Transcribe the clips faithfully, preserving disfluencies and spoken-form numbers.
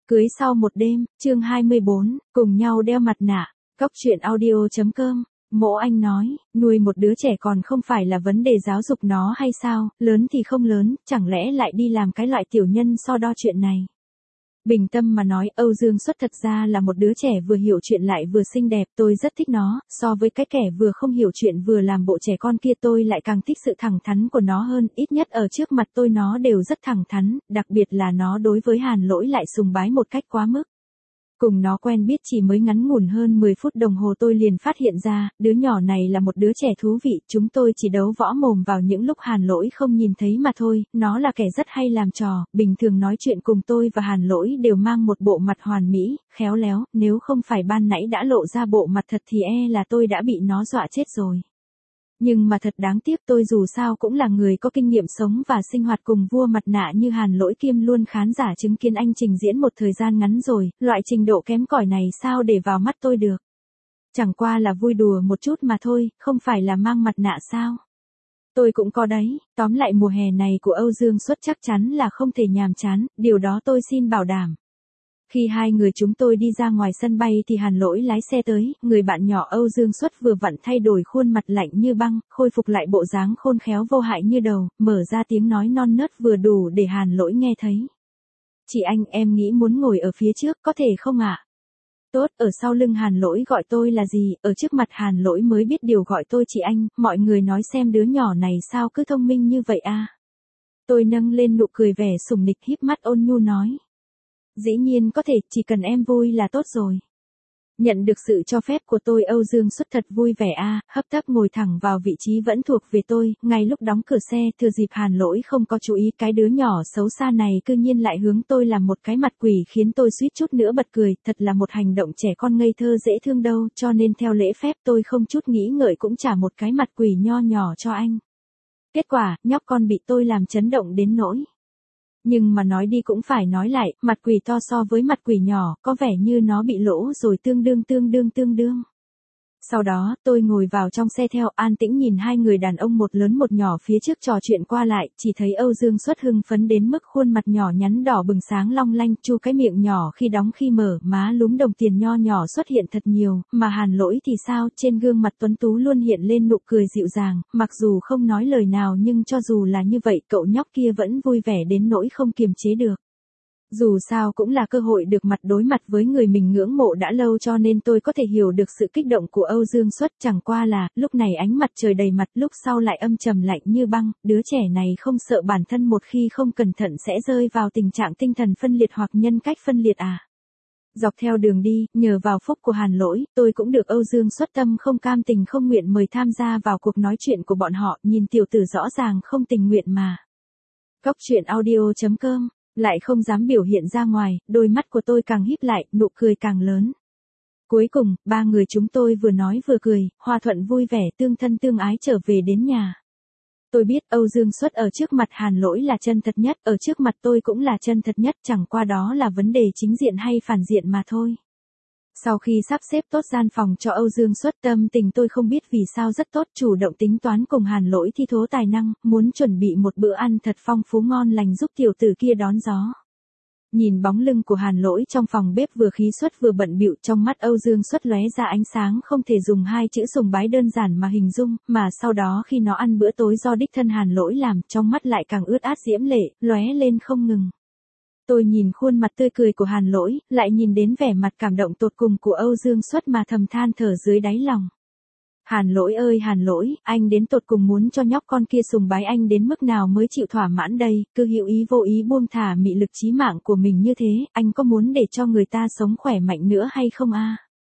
Cưới sau một đêm, chương hai mươi bốn, cùng nhau đeo mặt nạ. Cóc truyện audio chấm com. Mộ Anh nói, nuôi một đứa trẻ còn không phải là vấn đề giáo dục nó hay sao, lớn thì không lớn, chẳng lẽ lại đi làm cái loại tiểu nhân so đo chuyện này. Bình tâm mà nói, Âu Dương Xuất thật ra là một đứa trẻ vừa hiểu chuyện lại vừa xinh đẹp, tôi rất thích nó, so với cái kẻ vừa không hiểu chuyện vừa làm bộ trẻ con kia tôi lại càng thích sự thẳng thắn của nó hơn, ít nhất ở trước mặt tôi nó đều rất thẳng thắn, đặc biệt là nó đối với Hàn Lỗi lại sùng bái một cách quá mức. Cùng nó quen biết chỉ mới ngắn ngủn hơn mười phút đồng hồ tôi liền phát hiện ra, đứa nhỏ này là một đứa trẻ thú vị, chúng tôi chỉ đấu võ mồm vào những lúc Hàn Lỗi không nhìn thấy mà thôi, nó là kẻ rất hay làm trò, bình thường nói chuyện cùng tôi và Hàn Lỗi đều mang một bộ mặt hoàn mỹ, khéo léo, nếu không phải ban nãy đã lộ ra bộ mặt thật thì e là tôi đã bị nó dọa chết rồi. Nhưng mà thật đáng tiếc tôi dù sao cũng là người có kinh nghiệm sống và sinh hoạt cùng vua mặt nạ như Hàn Lỗi kiêm luôn khán giả chứng kiến anh trình diễn một thời gian ngắn rồi, loại trình độ kém cỏi này sao để vào mắt tôi được. Chẳng qua là vui đùa một chút mà thôi, không phải là mang mặt nạ sao. Tôi cũng có đấy, tóm lại mùa hè này của Âu Dương Xuất chắc chắn là không thể nhàm chán, điều đó tôi xin bảo đảm. Khi hai người chúng tôi đi ra ngoài sân bay thì Hàn Lỗi lái xe tới, người bạn nhỏ Âu Dương Xuất vừa vặn thay đổi khuôn mặt lạnh như băng, khôi phục lại bộ dáng khôn khéo vô hại như đầu, mở ra tiếng nói non nớt vừa đủ để Hàn Lỗi nghe thấy. Chị anh, em nghĩ muốn ngồi ở phía trước, có thể không ạ? Tốt, ở sau lưng Hàn Lỗi gọi tôi là gì, ở trước mặt Hàn Lỗi mới biết điều gọi tôi chị anh, mọi người nói xem đứa nhỏ này sao cứ thông minh như vậy à? Tôi nâng lên nụ cười vẻ sủng nịch híp mắt ôn nhu nói. Dĩ nhiên có thể, chỉ cần em vui là tốt rồi. Nhận được sự cho phép của tôi Âu Dương Xuất thật vui vẻ a, à, hấp tấp ngồi thẳng vào vị trí vẫn thuộc về tôi, ngay lúc đóng cửa xe, thừa dịp Hàn Lỗi không có chú ý cái đứa nhỏ xấu xa này cư nhiên lại hướng tôi làm một cái mặt quỷ khiến tôi suýt chút nữa bật cười, thật là một hành động trẻ con ngây thơ dễ thương đâu, cho nên theo lễ phép tôi không chút nghĩ ngợi cũng trả một cái mặt quỷ nho nhỏ cho anh. Kết quả, nhóc con bị tôi làm chấn động đến nỗi. Nhưng mà nói đi cũng phải nói lại, mặt quỷ to so với mặt quỷ nhỏ, có vẻ như nó bị lỗ rồi tương đương tương đương tương đương. Sau đó, tôi ngồi vào trong xe theo, an tĩnh nhìn hai người đàn ông một lớn một nhỏ phía trước trò chuyện qua lại, chỉ thấy Âu Dương Xuất hưng phấn đến mức khuôn mặt nhỏ nhắn đỏ bừng sáng long lanh, chu cái miệng nhỏ khi đóng khi mở, má lúm đồng tiền nho nhỏ xuất hiện thật nhiều, mà Hàn Lỗi thì sao, trên gương mặt tuấn tú luôn hiện lên nụ cười dịu dàng, mặc dù không nói lời nào nhưng cho dù là như vậy cậu nhóc kia vẫn vui vẻ đến nỗi không kiềm chế được. Dù sao cũng là cơ hội được mặt đối mặt với người mình ngưỡng mộ đã lâu cho nên tôi có thể hiểu được sự kích động của Âu Dương Xuất, chẳng qua là, lúc này ánh mặt trời đầy mặt lúc sau lại âm trầm lạnh như băng, đứa trẻ này không sợ bản thân một khi không cẩn thận sẽ rơi vào tình trạng tinh thần phân liệt hoặc nhân cách phân liệt à. Dọc theo đường đi, nhờ vào phúc của Hàn Lỗi, tôi cũng được Âu Dương Xuất tâm không cam tình không nguyện mời tham gia vào cuộc nói chuyện của bọn họ, nhìn tiểu tử rõ ràng không tình nguyện mà. Cóc truyện audio chấm com. Lại không dám biểu hiện ra ngoài, đôi mắt của tôi càng híp lại, nụ cười càng lớn. Cuối cùng, ba người chúng tôi vừa nói vừa cười, hòa thuận vui vẻ tương thân tương ái trở về đến nhà. Tôi biết Âu Dương Xuất ở trước mặt Hàn Lỗi là chân thật nhất, ở trước mặt tôi cũng là chân thật nhất, chẳng qua đó là vấn đề chính diện hay phản diện mà thôi. Sau khi sắp xếp tốt gian phòng cho Âu Dương Xuất, tâm tình tôi không biết vì sao rất tốt, chủ động tính toán cùng Hàn Lỗi thi thố tài năng, muốn chuẩn bị một bữa ăn thật phong phú ngon lành giúp tiểu tử kia đón gió. Nhìn bóng lưng của Hàn Lỗi trong phòng bếp vừa khí suất vừa bận bịu, trong mắt Âu Dương Xuất lóe ra ánh sáng không thể dùng hai chữ sùng bái đơn giản mà hình dung, mà sau đó khi nó ăn bữa tối do đích thân Hàn Lỗi làm, trong mắt lại càng ướt át diễm lệ, lóe lên không ngừng. Tôi nhìn khuôn mặt tươi cười của Hàn Lỗi, lại nhìn đến vẻ mặt cảm động tột cùng của Âu Dương Xuất mà thầm than thở dưới đáy lòng. Hàn Lỗi ơi Hàn Lỗi, anh đến tột cùng muốn cho nhóc con kia sùng bái anh đến mức nào mới chịu thỏa mãn đây, cứ hữu ý vô ý buông thả mị lực chí mạng của mình như thế, anh có muốn để cho người ta sống khỏe mạnh nữa hay không a?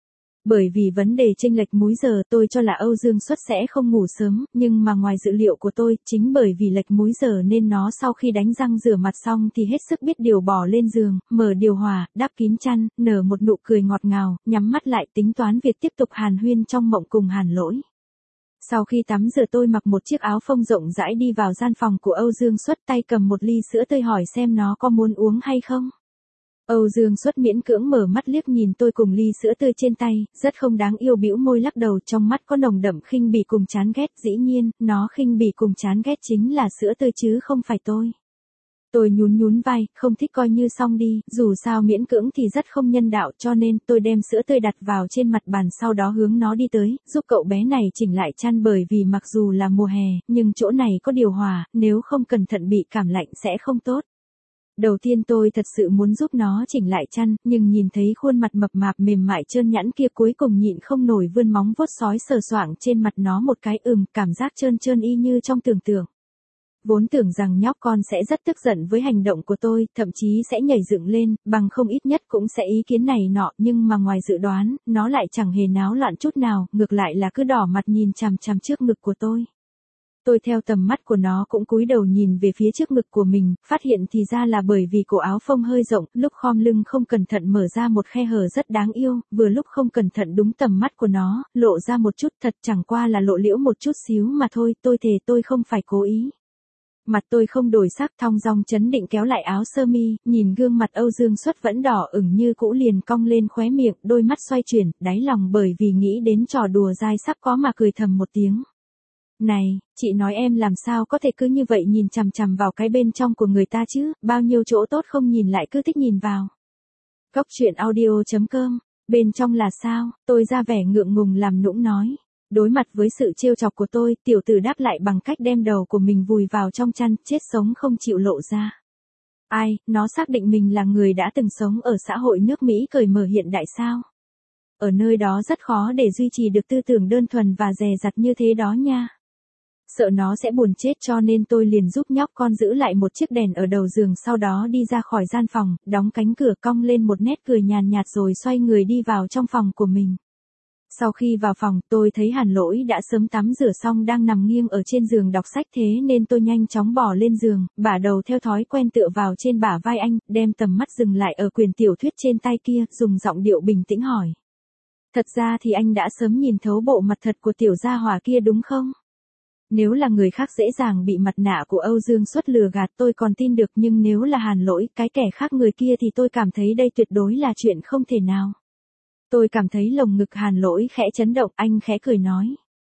Bởi vì vấn đề chênh lệch múi giờ tôi cho là Âu Dương Xuất sẽ không ngủ sớm, nhưng mà ngoài dự liệu của tôi, chính bởi vì lệch múi giờ nên nó sau khi đánh răng rửa mặt xong thì hết sức biết điều bò lên giường, mở điều hòa, đắp kín chăn, nở một nụ cười ngọt ngào, nhắm mắt lại tính toán việc tiếp tục hàn huyên trong mộng cùng Hàn Lỗi. Sau khi tắm rửa tôi mặc một chiếc áo phông rộng rãi đi vào gian phòng của Âu Dương Xuất, tay cầm một ly sữa tươi hỏi xem nó có muốn uống hay không. Âu Dương Xuất miễn cưỡng mở mắt liếc nhìn tôi cùng ly sữa tươi trên tay, rất không đáng yêu bĩu môi lắc đầu, trong mắt có nồng đậm khinh bỉ cùng chán ghét, dĩ nhiên, nó khinh bỉ cùng chán ghét chính là sữa tươi chứ không phải tôi. Tôi nhún nhún vai, không thích coi như xong đi, dù sao miễn cưỡng thì rất không nhân đạo, cho nên tôi đem sữa tươi đặt vào trên mặt bàn, sau đó hướng nó đi tới, giúp cậu bé này chỉnh lại chăn, bởi vì mặc dù là mùa hè, nhưng chỗ này có điều hòa, nếu không cẩn thận bị cảm lạnh sẽ không tốt. Đầu tiên tôi thật sự muốn giúp nó chỉnh lại chăn, nhưng nhìn thấy khuôn mặt mập mạp mềm mại trơn nhẵn kia, cuối cùng nhịn không nổi vươn móng vuốt sói sờ soạng trên mặt nó một cái, ừm, cảm giác trơn trơn y như trong tưởng tượng. Vốn tưởng rằng nhóc con sẽ rất tức giận với hành động của tôi, thậm chí sẽ nhảy dựng lên, bằng không ít nhất cũng sẽ ý kiến này nọ, nhưng mà ngoài dự đoán, nó lại chẳng hề náo loạn chút nào, ngược lại là cứ đỏ mặt nhìn chằm chằm trước ngực của tôi. Tôi theo tầm mắt của nó cũng cúi đầu nhìn về phía trước ngực của mình, phát hiện thì ra là bởi vì cổ áo phông hơi rộng, lúc khom lưng không cẩn thận mở ra một khe hở rất đáng yêu, vừa lúc không cẩn thận đúng tầm mắt của nó, lộ ra một chút, thật chẳng qua là lộ liễu một chút xíu mà thôi, tôi thề tôi không phải cố ý. Mặt tôi không đổi sắc, thong dong chấn định kéo lại áo sơ mi, nhìn gương mặt Âu Dương Xuất vẫn đỏ ửng như cũ liền cong lên khóe miệng, đôi mắt xoay chuyển, đáy lòng bởi vì nghĩ đến trò đùa dai sắp có mà cười thầm một tiếng. Này, chị nói em làm sao có thể cứ như vậy nhìn chằm chằm vào cái bên trong của người ta chứ, bao nhiêu chỗ tốt không nhìn lại cứ thích nhìn vào. Cốc truyện audio chấm com, bên trong là sao, tôi ra vẻ ngượng ngùng làm nũng nói. Đối mặt với sự trêu chọc của tôi, tiểu tử đáp lại bằng cách đem đầu của mình vùi vào trong chăn, chết sống không chịu lộ ra. Ai, nó xác định mình là người đã từng sống ở xã hội nước Mỹ cởi mở hiện đại sao? Ở nơi đó rất khó để duy trì được tư tưởng đơn thuần và dè dặt như thế đó nha. Sợ nó sẽ buồn chết cho nên tôi liền giúp nhóc con giữ lại một chiếc đèn ở đầu giường, sau đó đi ra khỏi gian phòng, đóng cánh cửa, cong lên một nét cười nhàn nhạt rồi xoay người đi vào trong phòng của mình. Sau khi vào phòng, tôi thấy Hàn Lỗi đã sớm tắm rửa xong đang nằm nghiêng ở trên giường đọc sách, thế nên tôi nhanh chóng bò lên giường, bả đầu theo thói quen tựa vào trên bả vai anh, đem tầm mắt dừng lại ở quyển tiểu thuyết trên tay kia, dùng giọng điệu bình tĩnh hỏi. Thật ra thì anh đã sớm nhìn thấu bộ mặt thật của tiểu gia hỏa kia đúng không? Nếu là người khác dễ dàng bị mặt nạ của Âu Dương Xuất lừa gạt tôi còn tin được, nhưng nếu là Hàn Lỗi, cái kẻ khác người kia thì tôi cảm thấy đây tuyệt đối là chuyện không thể nào. Tôi cảm thấy lồng ngực Hàn Lỗi khẽ chấn động, anh khẽ cười nói.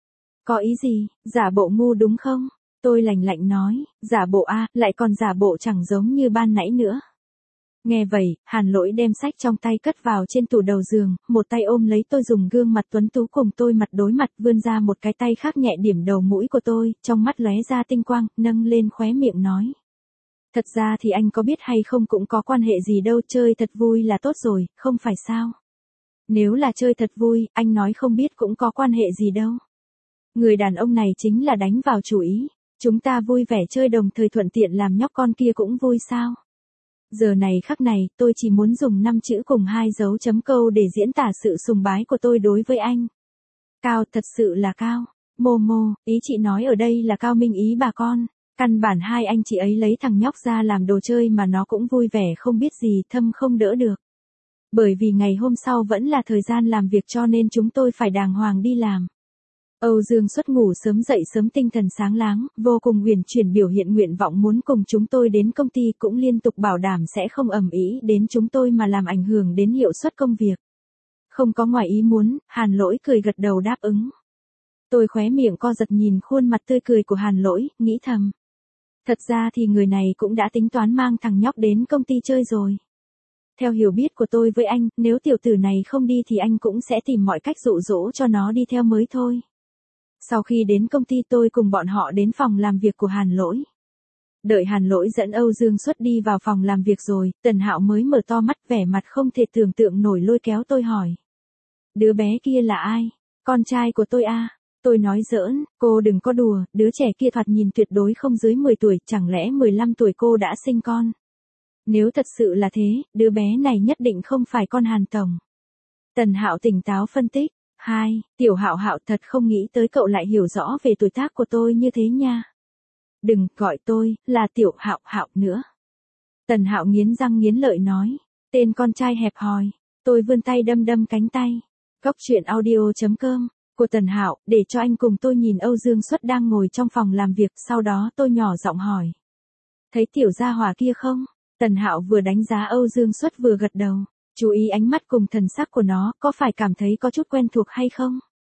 Có ý gì, giả bộ ngu đúng không? Tôi lạnh lạnh nói, giả bộ a, lại còn giả bộ chẳng giống như ban nãy nữa. Nghe vậy, Hàn Lỗi đem sách trong tay cất vào trên tủ đầu giường, một tay ôm lấy tôi, dùng gương mặt tuấn tú cùng tôi mặt đối mặt, vươn ra một cái tay khác nhẹ điểm đầu mũi của tôi, trong mắt lóe ra tinh quang, nâng lên khóe miệng nói. Thật ra thì anh có biết hay không cũng có quan hệ gì đâu, chơi thật vui là tốt rồi, không phải sao? Nếu là chơi thật vui, anh nói không biết cũng có quan hệ gì đâu. Người đàn ông này chính là đánh vào chủ ý, chúng ta vui vẻ chơi đồng thời thuận tiện làm nhóc con kia cũng vui sao? Giờ này khắc này, tôi chỉ muốn dùng năm chữ cùng hai dấu chấm câu để diễn tả sự sùng bái của tôi đối với anh. Cao, thật sự là cao. Mô mô, ý chị nói ở đây là cao minh ý bà con. Căn bản hai anh chị ấy lấy thằng nhóc ra làm đồ chơi mà nó cũng vui vẻ không biết gì, thâm không đỡ được. Bởi vì ngày hôm sau vẫn là thời gian làm việc cho nên chúng tôi phải đàng hoàng đi làm. Âu Dương Xuất ngủ sớm dậy sớm, tinh thần sáng láng, vô cùng huyền chuyển biểu hiện nguyện vọng muốn cùng chúng tôi đến công ty, cũng liên tục bảo đảm sẽ không ầm ĩ đến chúng tôi mà làm ảnh hưởng đến hiệu suất công việc. Không có ngoài ý muốn, Hàn Lỗi cười gật đầu đáp ứng. Tôi khóe miệng co giật nhìn khuôn mặt tươi cười của Hàn Lỗi, nghĩ thầm. Thật ra thì người này cũng đã tính toán mang thằng nhóc đến công ty chơi rồi. Theo hiểu biết của tôi với anh, nếu tiểu tử này không đi thì anh cũng sẽ tìm mọi cách dụ dỗ cho nó đi theo mới thôi. Sau khi đến công ty tôi cùng bọn họ đến phòng làm việc của Hàn Lỗi. Đợi Hàn Lỗi dẫn Âu Dương Xuất đi vào phòng làm việc rồi, Tần Hạo mới mở to mắt, vẻ mặt không thể tưởng tượng nổi, lôi kéo tôi hỏi. Đứa bé kia là ai? Con trai của tôi à? Tôi nói giỡn, cô đừng có đùa, đứa trẻ kia thoạt nhìn tuyệt đối không dưới mười tuổi, chẳng lẽ mười lăm tuổi cô đã sinh con? Nếu thật sự là thế, đứa bé này nhất định không phải con Hàn Tổng. Tần Hạo tỉnh táo phân tích. Hai, Tiểu Hạo Hạo, thật không nghĩ tới cậu lại hiểu rõ về tuổi tác của tôi như thế nha. Đừng gọi tôi là Tiểu Hạo Hạo nữa. Tần Hạo nghiến răng nghiến lợi nói, tên con trai hẹp hòi. Tôi vươn tay đâm đâm cánh tay. Cốc truyện audio chấm com của Tần Hạo, để cho anh cùng tôi nhìn Âu Dương Xuất đang ngồi trong phòng làm việc, sau đó tôi nhỏ giọng hỏi. Thấy tiểu gia hỏa kia không? Tần Hạo vừa đánh giá Âu Dương Xuất vừa gật đầu. Chú ý ánh mắt cùng thần sắc của nó, có phải cảm thấy có chút quen thuộc hay không?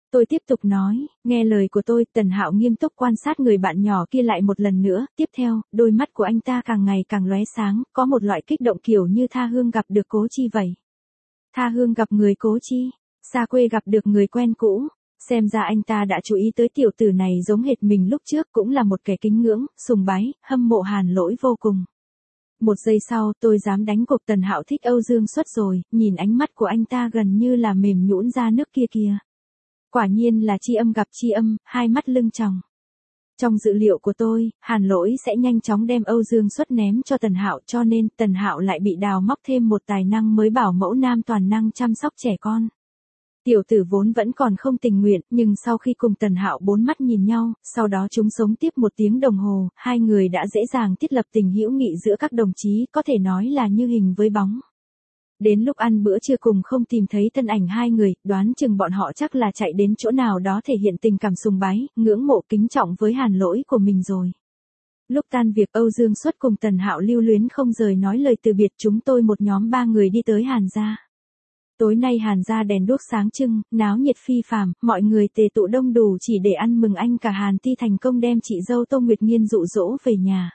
Tôi tiếp tục nói, nghe lời của tôi, Tần Hạo nghiêm túc quan sát người bạn nhỏ kia lại một lần nữa, tiếp theo, đôi mắt của anh ta càng ngày càng lóe sáng, có một loại kích động kiểu như tha hương gặp được Cố Chi vậy. Tha hương gặp người Cố Chi, xa quê gặp được người quen cũ, xem ra anh ta đã chú ý tới tiểu tử này giống hệt mình lúc trước, cũng là một kẻ kính ngưỡng, sùng bái, hâm mộ Hàn Lỗi vô cùng. Một giây sau, tôi dám đánh cuộc Tần Hạo thích Âu Dương Xuất rồi, nhìn ánh mắt của anh ta gần như là mềm nhũn ra nước kia kìa. Quả nhiên là tri âm gặp tri âm, hai mắt lưng tròng. Trong dự liệu của tôi, Hàn Lỗi sẽ nhanh chóng đem Âu Dương Xuất ném cho Tần Hạo, cho nên Tần Hạo lại bị đào móc thêm một tài năng mới, bảo mẫu nam toàn năng chăm sóc trẻ con. Tiểu tử vốn vẫn còn không tình nguyện, nhưng sau khi cùng Tần Hạo bốn mắt nhìn nhau, sau đó chúng sống tiếp một tiếng đồng hồ, hai người đã dễ dàng thiết lập tình hữu nghị giữa các đồng chí, có thể nói là như hình với bóng. Đến lúc ăn bữa trưa cùng không tìm thấy thân ảnh hai người, đoán chừng bọn họ chắc là chạy đến chỗ nào đó thể hiện tình cảm sùng bái, ngưỡng mộ kính trọng với Hàn Lỗi của mình rồi. Lúc tan việc, Âu Dương Xuất cùng Tần Hạo lưu luyến không rời nói lời từ biệt, chúng tôi một nhóm ba người đi tới Hàn gia. Tối nay Hàn gia đèn đuốc sáng trưng, náo nhiệt phi phàm, mọi người tề tụ đông đủ chỉ để ăn mừng anh cả Hàn Ti thành công đem chị dâu Tô Nguyệt Nghiên dụ dỗ về nhà.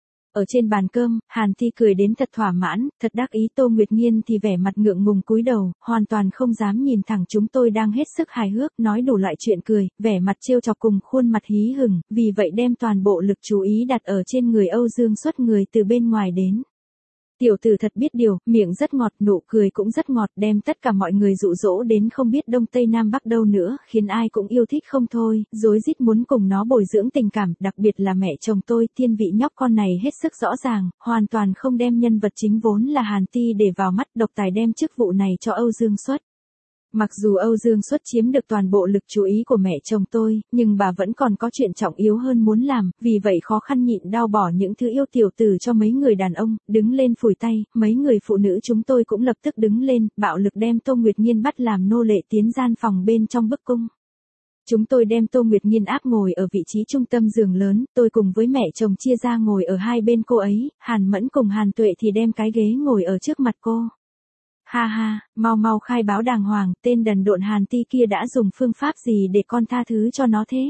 Ở trên bàn cơm, Hàn Ti cười đến thật thỏa mãn, thật đắc ý, Tô Nguyệt Nghiên thì vẻ mặt ngượng ngùng cúi đầu, hoàn toàn không dám nhìn thẳng chúng tôi đang hết sức hài hước, nói đủ loại chuyện cười, vẻ mặt trêu chọc cùng khuôn mặt hí hửng, vì vậy đem toàn bộ lực chú ý đặt ở trên người Âu Dương Xuất, người từ bên ngoài đến. Tiểu tử thật biết điều, miệng rất ngọt, nụ cười cũng rất ngọt, đem tất cả mọi người dụ dỗ đến không biết đông tây nam bắc đâu nữa, khiến ai cũng yêu thích không thôi, rối rít muốn cùng nó bồi dưỡng tình cảm, đặc biệt là mẹ chồng tôi, thiên vị nhóc con này hết sức rõ ràng, hoàn toàn không đem nhân vật chính vốn là Hàn Ti để vào mắt, độc tài đem chức vụ này cho Âu Dương Xuất. Mặc dù Âu Dương Xuất chiếm được toàn bộ lực chú ý của mẹ chồng tôi, nhưng bà vẫn còn có chuyện trọng yếu hơn muốn làm, vì vậy khó khăn nhịn đau bỏ những thứ yêu tiểu tử cho mấy người đàn ông, đứng lên phủi tay, mấy người phụ nữ chúng tôi cũng lập tức đứng lên, bạo lực đem Tô Nguyệt Nghiên bắt làm nô lệ tiến gian phòng bên trong bức cung. Chúng tôi đem Tô Nguyệt Nghiên áp ngồi ở vị trí trung tâm giường lớn, tôi cùng với mẹ chồng chia ra ngồi ở hai bên cô ấy, Hàn Mẫn cùng Hàn Tuệ thì đem cái ghế ngồi ở trước mặt cô. Ha ha, mau mau khai báo đàng hoàng, tên đần độn Hàn Ti kia đã dùng phương pháp gì để con tha thứ cho nó thế?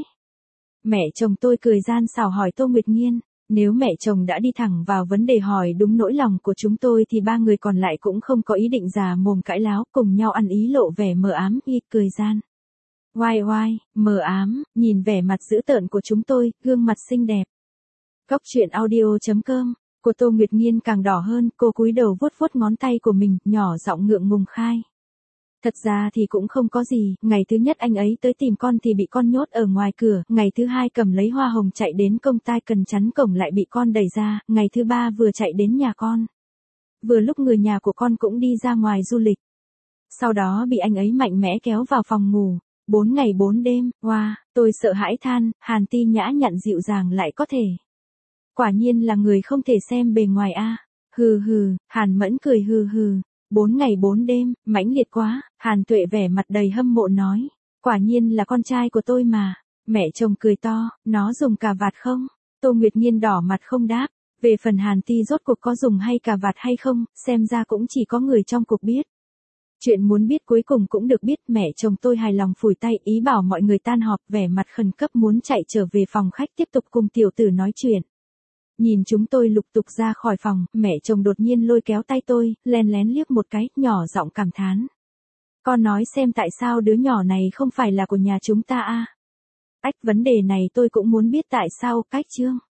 Mẹ chồng tôi cười gian xảo hỏi Tô Nguyệt Nghiên, nếu mẹ chồng đã đi thẳng vào vấn đề hỏi đúng nỗi lòng của chúng tôi thì ba người còn lại cũng không có ý định già mồm cãi láo, cùng nhau ăn ý lộ vẻ mờ ám, y cười gian. Oai oai, mờ ám, nhìn vẻ mặt dữ tợn của chúng tôi, gương mặt xinh đẹp. Góc truyện audio chấm com của Tô Nguyệt Nghiên càng đỏ hơn, cô cúi đầu vuốt vuốt ngón tay của mình, nhỏ giọng ngượng ngùng khai. Thật ra thì cũng không có gì, ngày thứ nhất anh ấy tới tìm con thì bị con nhốt ở ngoài cửa, ngày thứ hai cầm lấy hoa hồng chạy đến công tai cần chắn cổng lại bị con đẩy ra, ngày thứ ba vừa chạy đến nhà con. Vừa lúc người nhà của con cũng đi ra ngoài du lịch. Sau đó bị anh ấy mạnh mẽ kéo vào phòng ngủ. Bốn ngày bốn đêm, wow, tôi sợ hãi than, Hàn Ti nhã nhặn dịu dàng lại có thể. Quả nhiên là người không thể xem bề ngoài a. À. Hừ hừ, Hàn Mẫn cười hừ hừ. Bốn ngày bốn đêm, mãnh liệt quá, Hàn Tuệ vẻ mặt đầy hâm mộ nói. Quả nhiên là con trai của tôi mà. Mẹ chồng cười to, nó dùng cà vạt không? Tô Nguyệt Nghiên đỏ mặt không đáp. Về phần Hàn Ti rốt cuộc có dùng hay cà vạt hay không, xem ra cũng chỉ có người trong cuộc biết. Chuyện muốn biết cuối cùng cũng được biết, mẹ chồng tôi hài lòng phủi tay, ý bảo mọi người tan họp, vẻ mặt khẩn cấp muốn chạy trở về phòng khách tiếp tục cùng tiểu tử nói chuyện. Nhìn chúng tôi lục tục ra khỏi phòng, mẹ chồng đột nhiên lôi kéo tay tôi, len lén liếc một cái, nhỏ giọng cảm thán. Con nói xem tại sao đứa nhỏ này không phải là của nhà chúng ta a? Ách, vấn đề này tôi cũng muốn biết tại sao, cách chương.